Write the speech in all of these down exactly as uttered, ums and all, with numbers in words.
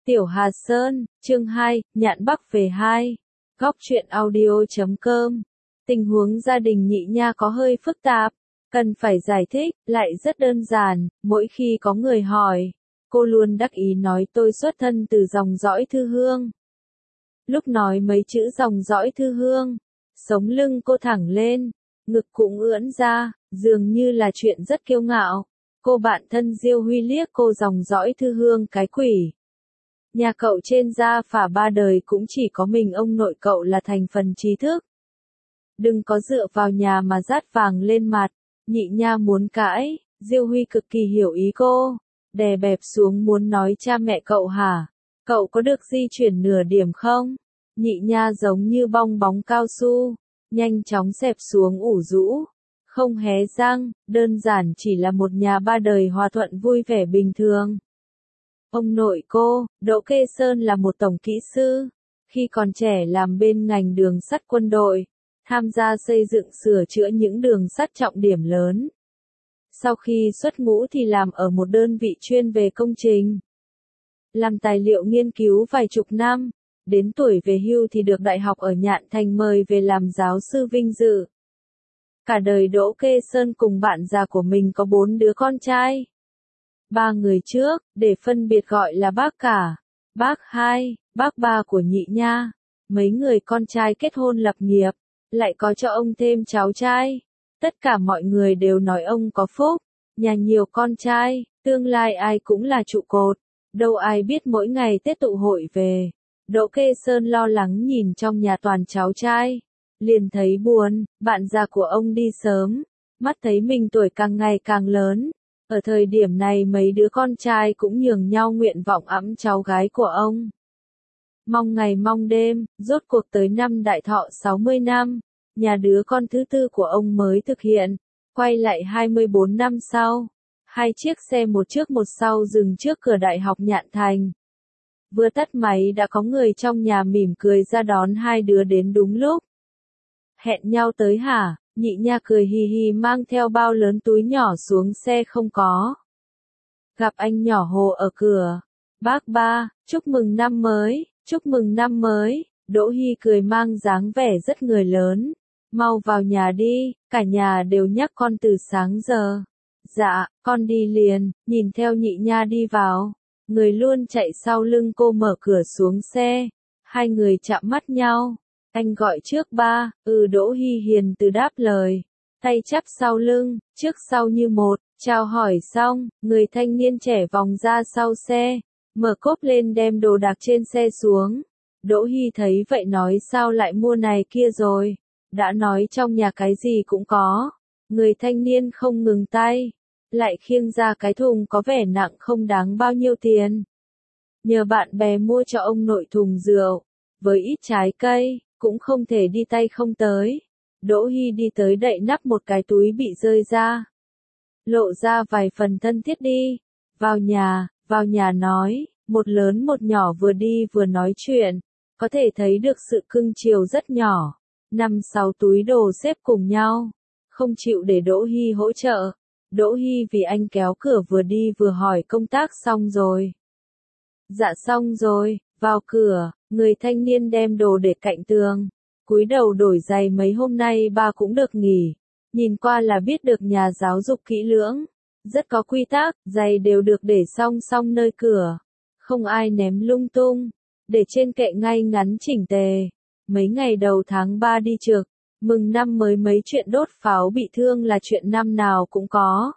Tiểu Hà Sơn, chương hai, Nhạn Bắc về hai. Góc truyện audio chấm com. Tình huống gia đình Nhị Nha có hơi phức tạp, cần phải giải thích, lại rất đơn giản, mỗi khi có người hỏi, cô luôn đắc ý nói tôi xuất thân từ dòng dõi Thư Hương. Lúc nói mấy chữ dòng dõi Thư Hương, sống lưng cô thẳng lên, ngực cũng ưỡn ra, dường như là chuyện rất kiêu ngạo. Cô bạn thân Diêu Huy liếc cô dòng dõi Thư Hương cái quỷ. Nhà cậu trên gia phả ba đời cũng chỉ có mình ông nội cậu là thành phần trí thức. Đừng có dựa vào nhà mà dát vàng lên mặt. Nhị Nha muốn cãi, Diêu Huy cực kỳ hiểu ý cô, đè bẹp xuống muốn nói cha mẹ cậu hả? Cậu có được di chuyển nửa điểm không? Nhị Nha giống như bong bóng cao su, nhanh chóng xẹp xuống ủ rũ, không hé răng, đơn giản chỉ là một nhà ba đời hòa thuận vui vẻ bình thường. Ông nội cô, Đỗ Kê Sơn là một tổng kỹ sư, khi còn trẻ làm bên ngành đường sắt quân đội, tham gia xây dựng sửa chữa những đường sắt trọng điểm lớn. Sau khi xuất ngũ thì làm ở một đơn vị chuyên về công trình, làm tài liệu nghiên cứu vài chục năm, đến tuổi về hưu thì được đại học ở Nhạn Thành mời về làm giáo sư vinh dự. Cả đời Đỗ Kê Sơn cùng bạn già của mình có bốn đứa con trai. Ba người trước, để phân biệt gọi là bác cả, bác hai, bác ba của Nhị Nha. Mấy người con trai kết hôn lập nghiệp, lại có cho ông thêm cháu trai. Tất cả mọi người đều nói ông có phúc, nhà nhiều con trai, tương lai ai cũng là trụ cột. Đâu ai biết mỗi ngày Tết tụ hội về, Đỗ Kê Sơn lo lắng nhìn trong nhà toàn cháu trai. Liền thấy buồn, bạn già của ông đi sớm, mắt thấy mình tuổi càng ngày càng lớn. Ở thời điểm này mấy đứa con trai cũng nhường nhau nguyện vọng ẵm cháu gái của ông. Mong ngày mong đêm, rốt cuộc tới năm đại thọ sáu mươi năm, nhà đứa con thứ tư của ông mới thực hiện. Quay lại hai mươi bốn năm sau, hai chiếc xe một trước một sau dừng trước cửa Đại học Nhạn Thành. Vừa tắt máy đã có người trong nhà mỉm cười ra đón hai đứa đến đúng lúc. Hẹn nhau tới hả? Nhị Nha cười hì hì mang theo bao lớn túi nhỏ xuống xe không có. Gặp anh nhỏ Hồ ở cửa. Bác ba, chúc mừng năm mới, chúc mừng năm mới. Đỗ Hy cười mang dáng vẻ rất người lớn. Mau vào nhà đi, cả nhà đều nhắc con từ sáng giờ. Dạ, con đi liền, nhìn theo Nhị Nha đi vào. Người luôn chạy sau lưng cô mở cửa xuống xe. Hai người chạm mắt nhau. Anh gọi trước ba, ừ Đỗ Hy hiền từ đáp lời, tay chắp sau lưng, trước sau như một, chào hỏi xong, người thanh niên trẻ vòng ra sau xe, mở cốp lên đem đồ đạc trên xe xuống. Đỗ Hy thấy vậy nói sao lại mua này kia rồi, đã nói trong nhà cái gì cũng có. Người thanh niên không ngừng tay, lại khiêng ra cái thùng có vẻ nặng không đáng bao nhiêu tiền. Nhờ bạn bè mua cho ông nội thùng rượu, với ít trái cây. Cũng không thể đi tay không tới. Đỗ Hy đi tới đậy nắp một cái túi bị rơi ra. Lộ ra vài phần thân thiết đi. Vào nhà, vào nhà nói, một lớn một nhỏ vừa đi vừa nói chuyện. Có thể thấy được sự cưng chiều rất nhỏ. Năm sáu túi đồ xếp cùng nhau. Không chịu để Đỗ Hy hỗ trợ. Đỗ Hy vì anh kéo cửa vừa đi vừa hỏi công tác xong rồi. Dạ xong rồi, vào cửa. Người thanh niên đem đồ để cạnh tường, cúi đầu đổi giày mấy hôm nay ba cũng được nghỉ, nhìn qua là biết được nhà giáo dục kỹ lưỡng, rất có quy tắc, giày đều được để song song nơi cửa, không ai ném lung tung, để trên kệ ngay ngắn chỉnh tề. Mấy ngày đầu tháng ba đi trực, mừng năm mới mấy chuyện đốt pháo bị thương là chuyện năm nào cũng có.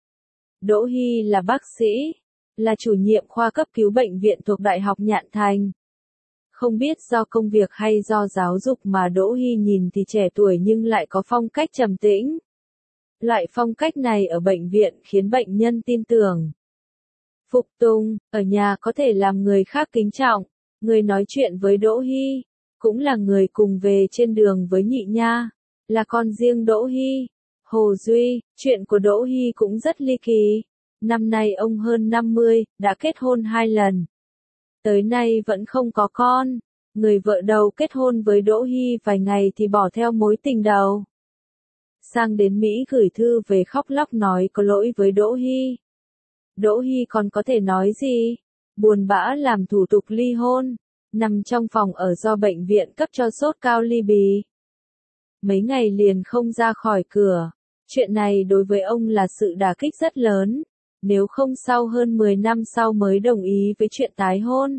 Đỗ Hy là bác sĩ, là chủ nhiệm khoa cấp cứu bệnh viện thuộc Đại học Nhạn Thành. Không biết do công việc hay do giáo dục mà Đỗ Hy nhìn thì trẻ tuổi nhưng lại có phong cách trầm tĩnh. Loại phong cách này ở bệnh viện khiến bệnh nhân tin tưởng. Phục tùng, ở nhà có thể làm người khác kính trọng. Người nói chuyện với Đỗ Hy, cũng là người cùng về trên đường với Nhị Nha, là con riêng Đỗ Hy. Hồ Duy, chuyện của Đỗ Hy cũng rất ly kỳ. Năm nay ông hơn năm mươi, đã kết hôn hai lần. Tới nay vẫn không có con, người vợ đầu kết hôn với Đỗ Hy vài ngày thì bỏ theo mối tình đầu. Sang đến Mỹ gửi thư về khóc lóc nói có lỗi với Đỗ Hy. Đỗ Hy còn có thể nói gì? buồn bã làm thủ tục ly hôn, nằm trong phòng ở do bệnh viện cấp cho sốt cao ly bì. Mấy ngày liền không ra khỏi cửa. Chuyện này đối với ông là sự đả kích rất lớn, nếu không sau hơn mười năm sau mới đồng ý với chuyện tái hôn.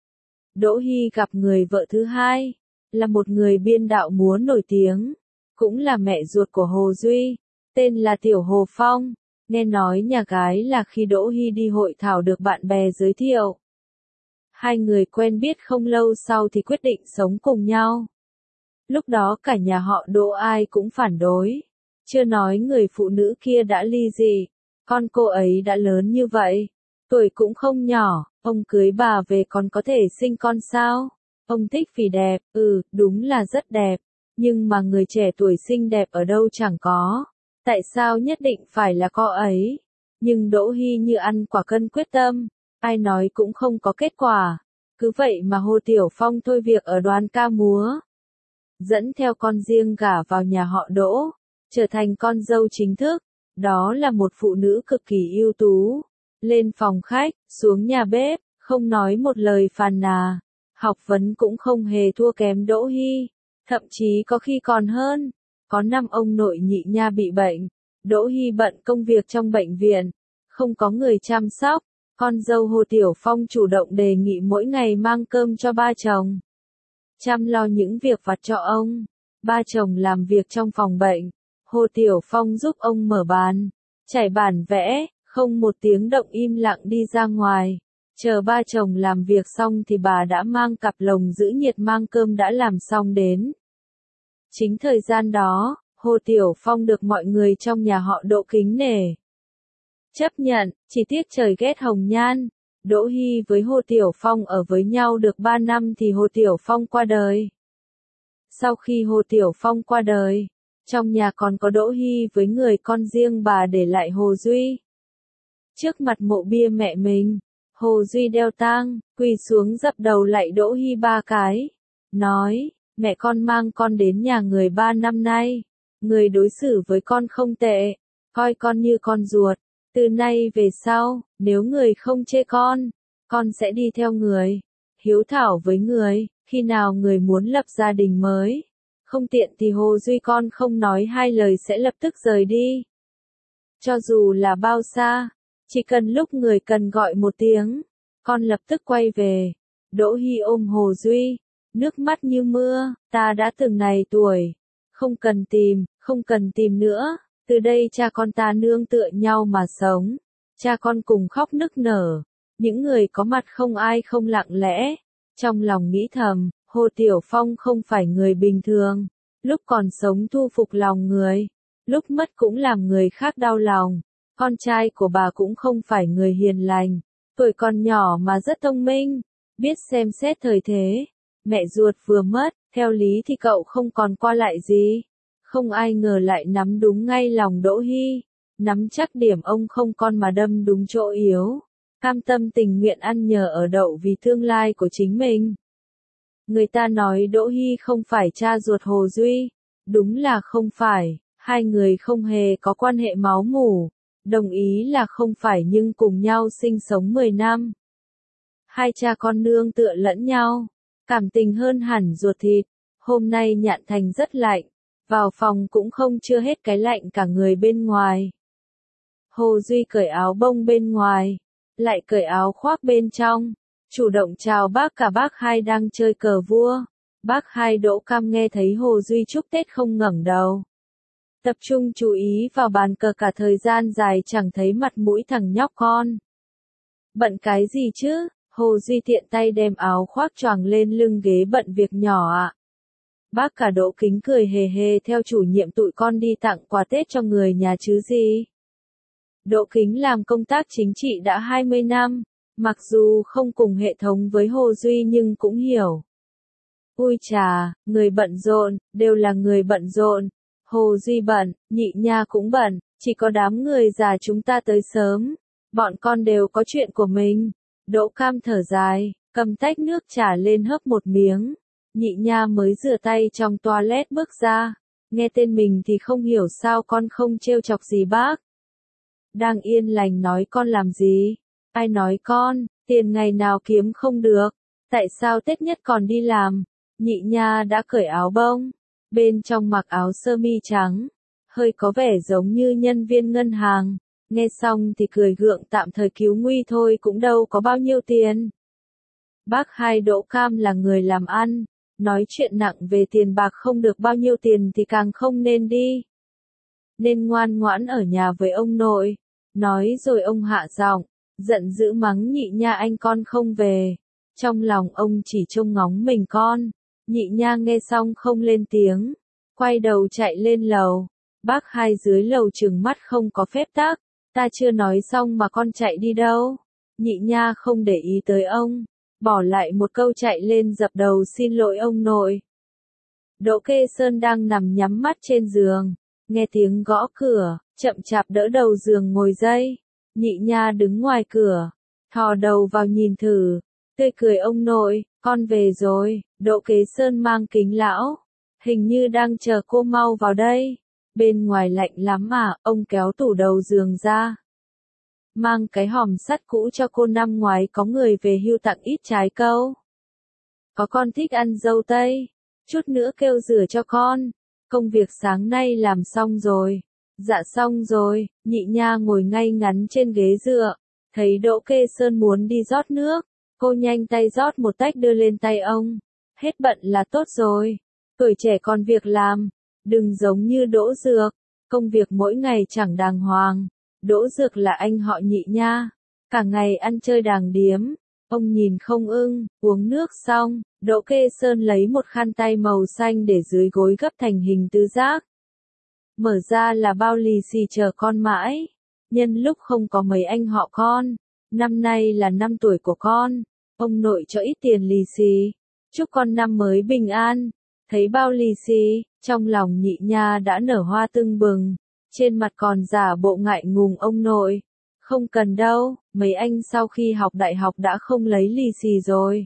Đỗ Hy gặp người vợ thứ hai, là một người biên đạo múa nổi tiếng, cũng là mẹ ruột của Hồ Duy, tên là Tiểu Hồ Phong. Nghe nói nhà gái là khi Đỗ Hy đi hội thảo được bạn bè giới thiệu. Hai người quen biết không lâu sau thì quyết định sống cùng nhau. Lúc đó cả nhà họ Đỗ ai cũng phản đối. Chưa nói người phụ nữ kia đã ly dị, con cô ấy đã lớn như vậy, tuổi cũng không nhỏ, ông cưới bà về còn có thể sinh con sao? Ông thích vì đẹp, ừ, đúng là rất đẹp, nhưng mà người trẻ tuổi xinh đẹp ở đâu chẳng có, tại sao nhất định phải là cô ấy? Nhưng Đỗ Hy như ăn quả cân quyết tâm, ai nói cũng không có kết quả, cứ vậy mà Hồ Tiểu Phong thôi việc ở đoàn ca múa, dẫn theo con riêng gả vào nhà họ Đỗ, trở thành con dâu chính thức. Đó là một phụ nữ cực kỳ ưu tú. Lên phòng khách, xuống nhà bếp, không nói một lời phàn nàn. Học vấn cũng không hề thua kém Đỗ Hy, thậm chí có khi còn hơn. Có năm ông nội nhị nha bị bệnh, Đỗ Hy bận công việc trong bệnh viện, không có người chăm sóc. Con dâu Hồ Tiểu Phong chủ động đề nghị mỗi ngày mang cơm cho ba chồng, chăm lo những việc vặt cho ông. Ba chồng làm việc trong phòng bệnh, Hồ Tiểu Phong giúp ông mở bàn, trải bản vẽ, không một tiếng động im lặng đi ra ngoài. Chờ ba chồng làm việc xong thì bà đã mang cặp lồng giữ nhiệt mang cơm đã làm xong đến. Chính thời gian đó, Hồ Tiểu Phong được mọi người trong nhà họ Đỗ kính nể, chấp nhận, chỉ tiếc trời ghét hồng nhan. Đỗ Hy với Hồ Tiểu Phong ở với nhau được ba năm thì Hồ Tiểu Phong qua đời. Sau khi Hồ Tiểu Phong qua đời, trong nhà còn có Đỗ Hy với người con riêng bà để lại Hồ Duy. Trước mặt mộ bia mẹ mình, Hồ Duy đeo tang, quỳ xuống dập đầu lạy Đỗ Hy ba cái, nói, mẹ con mang con đến nhà người ba năm nay, người đối xử với con không tệ, coi con như con ruột, từ nay về sau, nếu người không chê con, con sẽ đi theo người, hiếu thảo với người, khi nào người muốn lập gia đình mới, không tiện thì Hồ Duy con không nói hai lời sẽ lập tức rời đi. Cho dù là bao xa, chỉ cần lúc người cần gọi một tiếng, con lập tức quay về. Đỗ Hy ôm Hồ Duy, nước mắt như mưa, ta đã từng này tuổi, không cần tìm, không cần tìm nữa, từ đây cha con ta nương tựa nhau mà sống. Cha con cùng khóc nức nở, những người có mặt không ai không lặng lẽ, trong lòng nghĩ thầm, Hồ Tiểu Phong không phải người bình thường, lúc còn sống thu phục lòng người, lúc mất cũng làm người khác đau lòng. Con trai của bà cũng không phải người hiền lành, tuổi còn nhỏ mà rất thông minh, biết xem xét thời thế. Mẹ ruột vừa mất, theo lý thì cậu không còn qua lại gì. Không ai ngờ lại nắm đúng ngay lòng Đỗ Hy, nắm chắc điểm ông không con mà đâm đúng chỗ yếu. Cam tâm tình nguyện ăn nhờ ở đậu vì tương lai của chính mình. Người ta nói Đỗ Hy không phải cha ruột Hồ Duy, đúng là không phải, hai người không hề có quan hệ máu mủ. Đồng ý là không phải nhưng cùng nhau sinh sống mười năm. Hai cha con nương tựa lẫn nhau, cảm tình hơn hẳn ruột thịt. Hôm nay Nhạn Thành rất lạnh, vào phòng cũng không chưa hết cái lạnh cả người bên ngoài. Hồ Duy cởi áo bông bên ngoài, lại cởi áo khoác bên trong, chủ động chào bác cả bác hai đang chơi cờ vua. Bác hai Đỗ Cam nghe thấy Hồ Duy chúc Tết không ngẩng đầu. Tập trung chú ý vào bàn cờ cả thời gian dài chẳng thấy mặt mũi thằng nhóc con. Bận cái gì chứ? Hồ Duy tiện tay đem áo khoác choàng lên lưng ghế bận việc nhỏ ạ. À. Bác cả Đỗ Kính cười hề hề theo chủ nhiệm tụi con đi tặng quà Tết cho người nhà chứ gì. Đỗ Kính làm công tác chính trị đã hai mươi năm, mặc dù không cùng hệ thống với Hồ Duy nhưng cũng hiểu. Ui chà, người bận rộn, đều là người bận rộn. Hồ Duy bận, nhị nha cũng bận, chỉ có đám người già chúng ta tới sớm. Bọn con đều có chuyện của mình. Đỗ Cam thở dài, cầm tách nước trà lên hớp một miếng. Nhị nha mới rửa tay trong toilet bước ra. Nghe tên mình thì không hiểu sao con không trêu chọc gì bác. Đang yên lành nói con làm gì? Ai nói con? Tiền ngày nào kiếm không được, tại sao Tết nhất còn đi làm? Nhị nha đã cởi áo bông, bên trong mặc áo sơ mi trắng, hơi có vẻ giống như nhân viên ngân hàng, nghe xong thì cười gượng tạm thời cứu nguy thôi cũng đâu có bao nhiêu tiền. Bác hai Đỗ Cam là người làm ăn, nói chuyện nặng về tiền bạc không được bao nhiêu tiền thì càng không nên đi. Nên ngoan ngoãn ở nhà với ông nội, nói rồi ông hạ giọng, giận dữ mắng nhị nha anh con không về. Trong lòng ông chỉ trông ngóng mình con, nhị nha nghe xong không lên tiếng, quay đầu chạy lên lầu. Bác hai dưới lầu trừng mắt không có phép tắc, ta chưa nói xong mà con chạy đi đâu. Nhị nha không để ý tới ông, bỏ lại một câu chạy lên dập đầu xin lỗi ông nội. Đỗ Kê Sơn đang nằm nhắm mắt trên giường, nghe tiếng gõ cửa, chậm chạp đỡ đầu giường ngồi dậy. Nhị nha đứng ngoài cửa, thò đầu vào nhìn thử, tươi cười ông nội, con về rồi. Đỗ Kế Sơn mang kính lão, hình như đang chờ cô mau vào đây. Bên ngoài lạnh lắm à, ông kéo tủ đầu giường ra. Mang cái hòm sắt cũ cho cô, năm ngoái có người về hưu tặng ít trái câu. Có con thích ăn dâu tây, chút nữa kêu rửa cho con. Công việc sáng nay làm xong rồi. Dạ xong rồi. Nhị nha ngồi ngay ngắn trên ghế dựa, thấy Đỗ Kê Sơn muốn đi rót nước, cô nhanh tay rót một tách đưa lên tay ông. Hết bận là tốt rồi. Tuổi trẻ còn việc làm, đừng giống như Đỗ Dược, công việc mỗi ngày chẳng đàng hoàng. Đỗ Dược là anh họ Nhị nha, cả ngày ăn chơi đàng điếm. Ông nhìn không ưng, uống nước xong, Đỗ Kê Sơn lấy một khăn tay màu xanh để dưới gối gấp thành hình tứ giác. Mở ra là bao lì xì chờ con mãi. Nhân lúc không có mấy anh họ con, năm nay là năm tuổi của con, ông nội cho ít tiền lì xì, chúc con năm mới bình an. Thấy bao lì xì, trong lòng nhị nha đã nở hoa tưng bừng, trên mặt còn giả bộ ngại ngùng ông nội. Không cần đâu, mấy anh sau khi học đại học đã không lấy lì xì rồi.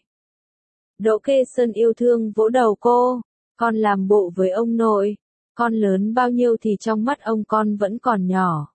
Đỗ Kê Sơn yêu thương vỗ đầu cô, con làm bộ với ông nội, con lớn bao nhiêu thì trong mắt ông con vẫn còn nhỏ.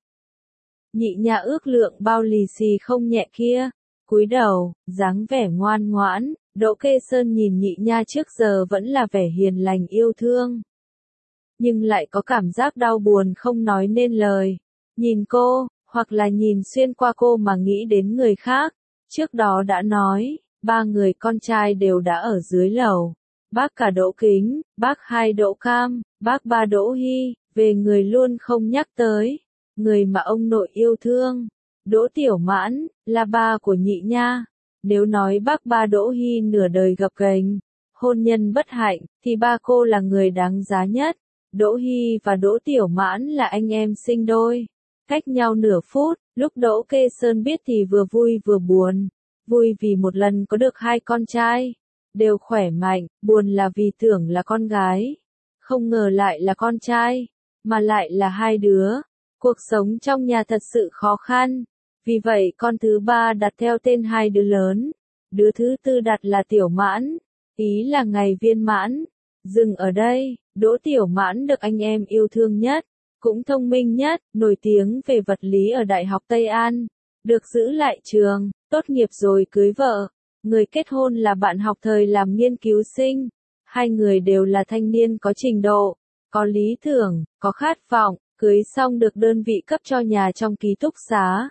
Nhị nha ước lượng bao lì xì không nhẹ kia, cúi đầu, dáng vẻ ngoan ngoãn. Đỗ Kê Sơn nhìn nhị nha trước giờ vẫn là vẻ hiền lành yêu thương, nhưng lại có cảm giác đau buồn không nói nên lời. Nhìn cô, hoặc là nhìn xuyên qua cô mà nghĩ đến người khác. Trước đó đã nói, ba người con trai đều đã ở dưới lầu. Bác cả Đỗ Kính, bác hai Đỗ Cam, bác ba Đỗ Hy, về người luôn không nhắc tới. Người mà ông nội yêu thương, Đỗ Tiểu Mãn, là ba của nhị nha. Nếu nói bác ba Đỗ Hy nửa đời gập ghềnh, hôn nhân bất hạnh, thì ba cô là người đáng giá nhất. Đỗ Hy và Đỗ Tiểu Mãn là anh em sinh đôi, cách nhau nửa phút. Lúc Đỗ Kê Sơn biết thì vừa vui vừa buồn. Vui vì một lần có được hai con trai, đều khỏe mạnh, buồn là vì tưởng là con gái, không ngờ lại là con trai, mà lại là hai đứa. Cuộc sống trong nhà thật sự khó khăn, vì vậy con thứ ba đặt theo tên hai đứa lớn, đứa thứ tư đặt là Tiểu Mãn, ý là ngày viên mãn. Dừng ở đây, Đỗ Tiểu Mãn được anh em yêu thương nhất, cũng thông minh nhất, nổi tiếng về vật lý ở Đại học Tây An, được giữ lại trường, tốt nghiệp rồi cưới vợ. Người kết hôn là bạn học thời làm nghiên cứu sinh. Hai người đều là thanh niên có trình độ, có lý tưởng, có khát vọng, cưới xong được đơn vị cấp cho nhà trong ký túc xá.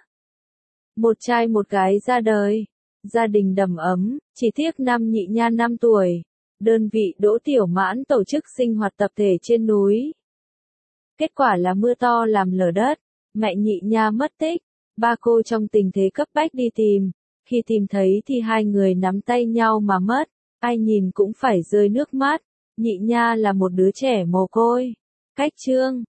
Một trai một gái ra đời, gia đình đầm ấm, chỉ tiếc năm nhị nha năm tuổi. Đơn vị Đỗ Tiểu Mãn tổ chức sinh hoạt tập thể trên núi. Kết quả là mưa to làm lở đất, mẹ nhị nha mất tích, ba cô trong tình thế cấp bách đi tìm. Khi tìm thấy thì hai người nắm tay nhau mà mất, ai nhìn cũng phải rơi nước mắt. Nhị nha là một đứa trẻ mồ côi, cách trương,